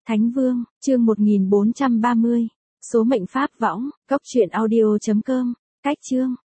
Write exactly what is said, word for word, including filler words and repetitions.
Thánh Vương, chương một nghìn bốn trăm ba mươi. Số mệnh pháp võng, cốc truyện audio chấm com. Cách chương.